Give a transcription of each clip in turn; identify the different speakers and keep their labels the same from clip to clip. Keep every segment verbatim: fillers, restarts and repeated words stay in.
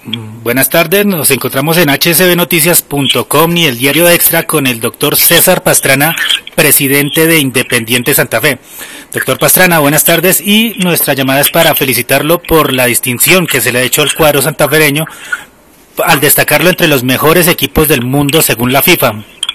Speaker 1: Buenas tardes, nos encontramos en h s b noticias punto com y el diario Extra con el doctor César Pastrana, presidente de Independiente Santa Fe. Doctor Pastrana, buenas tardes, y nuestra llamada es para felicitarlo por la distinción que se le ha hecho al cuadro santafereño al destacarlo entre los mejores equipos del mundo según la FIFA.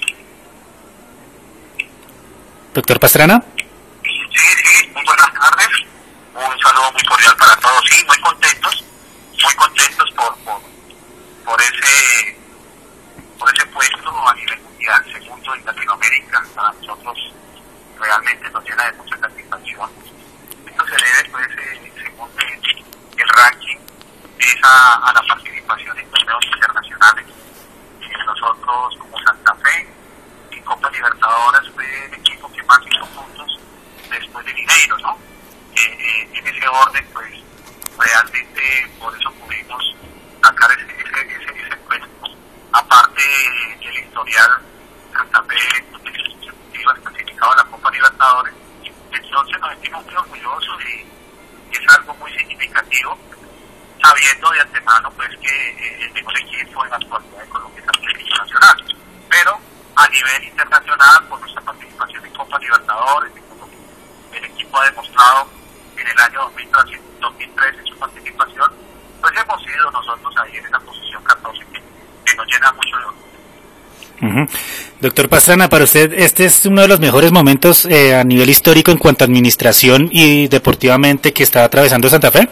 Speaker 1: Doctor Pastrana.
Speaker 2: Sí, sí, muy buenas tardes, un saludo muy cordial para todos, sí, muy contentos, muy contentos por, por, por ese por ese puesto a nivel mundial, segundo en Latinoamérica. Para nosotros realmente nos llena de mucha satisfacción. Esto se debe, pues, eh, según el, el ranking, es a, a la participación en torneos internacionales. Eh, nosotros, como Santa Fe, en Copa Libertadores fue el equipo que más hizo puntos después de Mineiro, ¿no? Eh, eh, en ese orden, pues, realmente por eso pudimos sacar ese, ese, ese, ese puesto. Aparte del historial, Santa Fe iba clasificado a la Copa Libertadores, entonces nos sentimos muy orgullosos y, y es algo muy significativo, sabiendo de antemano, pues, que eh, el mejor equipo en la actualidad de Colombia es Atlético Nacional, pero a nivel internacional, por nuestra participación en Copa Libertadores, el equipo ha demostrado en el año dos mil tres en su participación, pues hemos sido nosotros ahí en esa posición catorce que, que nos llena mucho de orgullo.
Speaker 1: Uh-huh. Doctor Pastrana, para usted este es uno de los mejores momentos eh, a nivel histórico en cuanto a administración y deportivamente que está atravesando Santa Fe.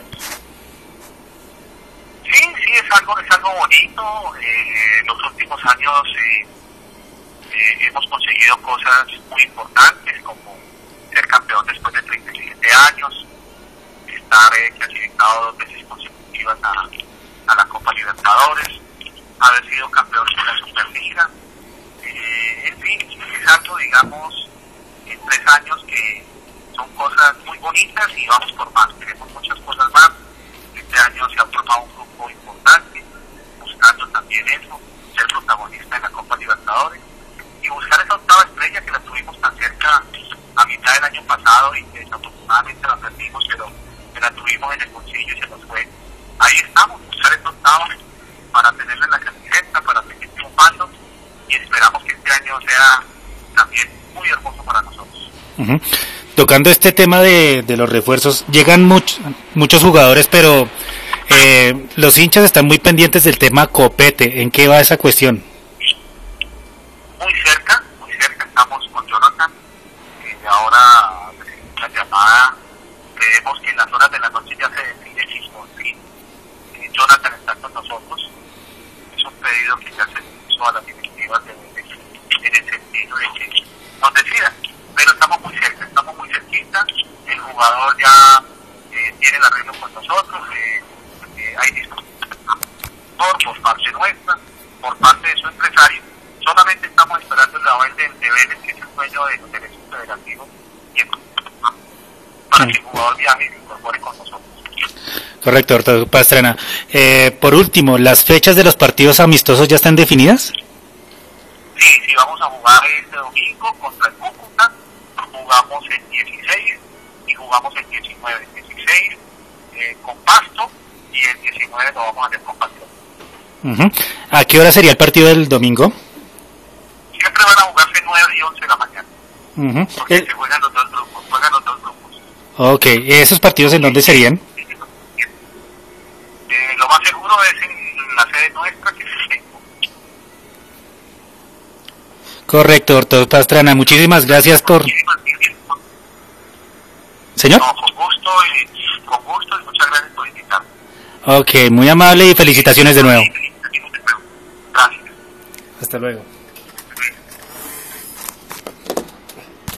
Speaker 2: Sí, sí, es algo, es algo bonito. Eh, los últimos años eh, eh, hemos conseguido cosas muy importantes, como ser campeón después de treinta y siete años, estar eh, clasificado dos veces consecutivas a, a la Copa Libertadores, haber sido campeón de la Superliga. Eh, en fin, es algo, digamos, en tres años que son cosas muy bonitas y vamos por más, queremos muchas cosas más. Este año se ha formado un grupo importante, buscando también eso, ser protagonista en la Copa Libertadores y buscar esa octava estrella que la tuvimos tan cerca a mitad del año pasado y que desafortunadamente la perdimos, pero que la tuvimos en el bolsillo y se nos fue. Ahí estamos, buscar esa octava para tenerla en la camiseta, para seguir triunfando, y esperamos que este año sea también muy hermoso para nosotros.
Speaker 1: Uh-huh. Tocando este tema de, de los refuerzos, llegan much, muchos jugadores, pero eh, los hinchas están muy pendientes del tema Copete. ¿En qué va esa cuestión?
Speaker 2: Muy cerca, muy cerca estamos con Jonathan, y eh, ahora la llamada, creemos que en las horas de la noche ya se define si por fin eh, Jonathan está con nosotros. Es un pedido que ya se hizo a las directivas de, de, en el sentido de que nos decidan, pero estamos muy cerca, estamos muy cerquita. El jugador ya eh, tiene el arreglo con nosotros, eh, eh, hay discusión por parte nuestra, por parte de su empresario. Solamente estamos esperando el aval de, de Vélez, que es el dueño de los derechos federativos, y para que el jugador viaje y se incorpore con nosotros.
Speaker 1: Correcto, doctor Pastrana. Eh, por último, ¿las fechas de los partidos amistosos ya están definidas?
Speaker 2: Sí, sí, vamos a jugar este domingo contra el Cúcuta, jugamos el dieciséis y jugamos el diecinueve. El dieciséis eh, con Pasto y el diecinueve lo vamos a hacer con Pasto.
Speaker 1: Uh-huh. ¿A qué hora sería el partido del domingo?
Speaker 2: Siempre van a jugarse nueve y once de la mañana.
Speaker 1: Uh-huh.
Speaker 2: Porque
Speaker 1: el...
Speaker 2: se juegan los dos grupos, juegan los dos grupos.
Speaker 1: Ok, ¿esos partidos en dónde serían?
Speaker 2: Eh, lo más seguro es en la sede nuestra, que es el Tenco.
Speaker 1: Correcto, doctor Pastrana, muchísimas gracias por... ¿Señor?
Speaker 2: No, con gusto y con gusto y muchas gracias por invitarme.
Speaker 1: Ok, muy amable y felicitaciones de nuevo.
Speaker 2: Gracias.
Speaker 1: Hasta luego.